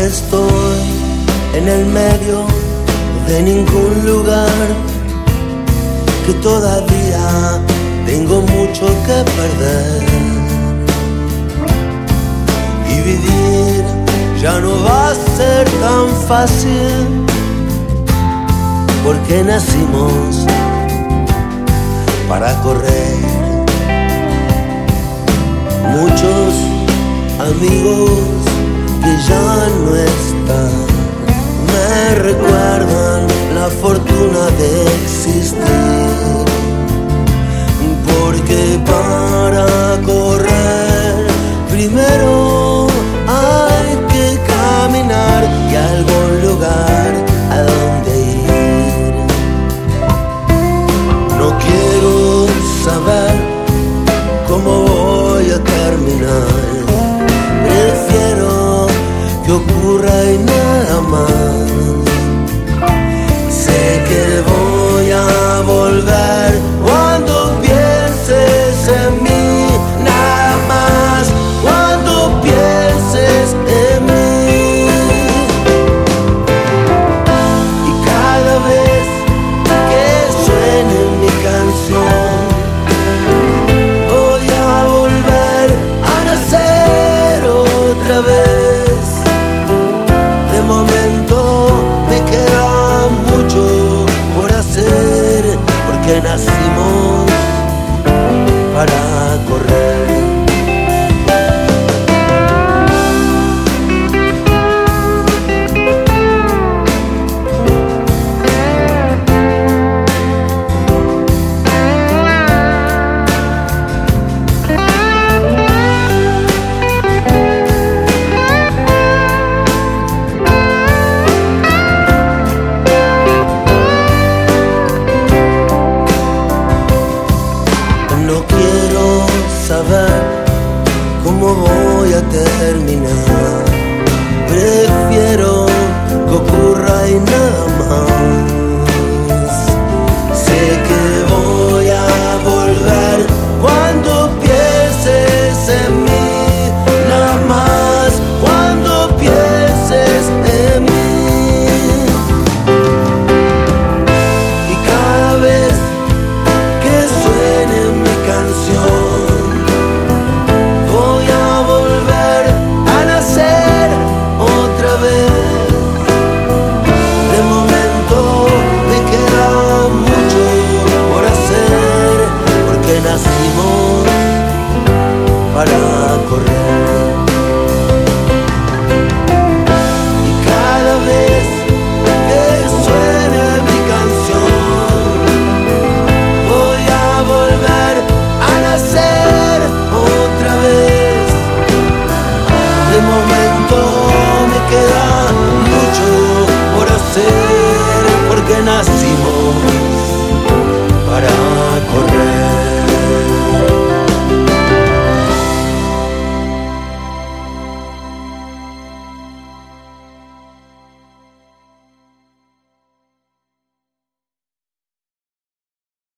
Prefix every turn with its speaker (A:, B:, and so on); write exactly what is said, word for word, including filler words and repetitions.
A: estoy en el medio de ningún lugar, que todavía tengo mucho que perder, y vivir ya no va a ser tan fácil, porque nacimos para correr. Muchos amigos que ya no están me recuerdan la fortuna de existir, porque para correr primero hay que caminar y a algún lugar a donde ir. No quiero saber cómo voy a terminar, prefiero que ocurra y nada más. Sé que voy a volver cuando pienses en mí, nada más, cuando pienses en mí. Y cada vez que suene mi canción, voy a volver a nacer otra vez. De momento me queda mucho por hacer, porque nacimos para correr. No quiero saber cómo voy a terminar, prefiero que ocurra y nada más.